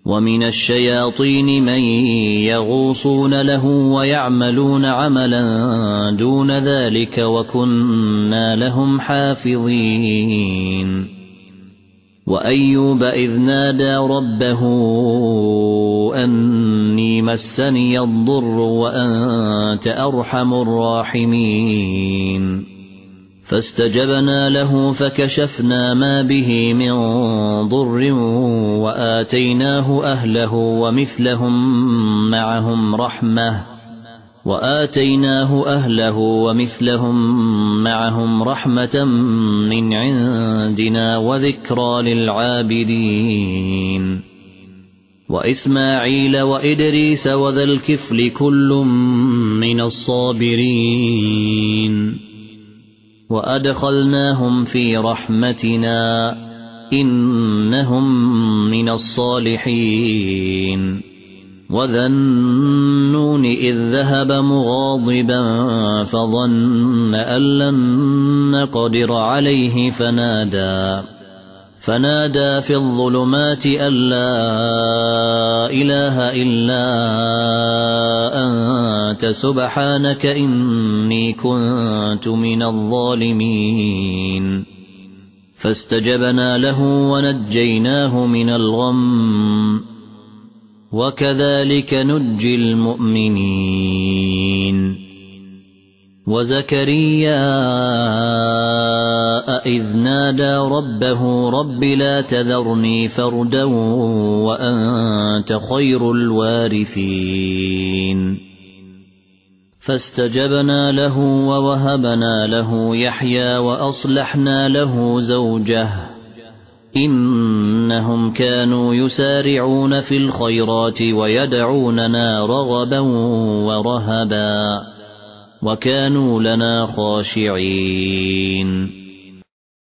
ومن الشياطين من يغوصون له ويعملون عملا دون ذلك وكنا لهم حافظين وأيوب إذ نادى ربه أني مسني الضر وأنت أرحم الراحمين فاستجبنا له فكشفنا ما به من ضر وآتيناه أهله ومثلهم معهم رحمة من عندنا وذكرى للعابدين وإسماعيل وإدريس وذا الكفل كل من الصابرين وأدخلناهم في رحمتنا إنهم من الصالحين وذا النون إذ ذهب مغاضبا فظن أن لن نقدر عليه فنادى في الظلمات أن لا إله إلا أنت سبحانك إني كنت من الظالمين فاستجبنا له ونجيناه من الغم وكذلك ننجي المؤمنين وزكريا إذ نادى ربه رب لا تذرني فردا وأنت خير الوارثين فاستجبنا له ووهبنا له يحيى وأصلحنا له زوجه إنهم كانوا يسارعون في الخيرات ويدعوننا رغبا ورهبا وكانوا لنا خاشعين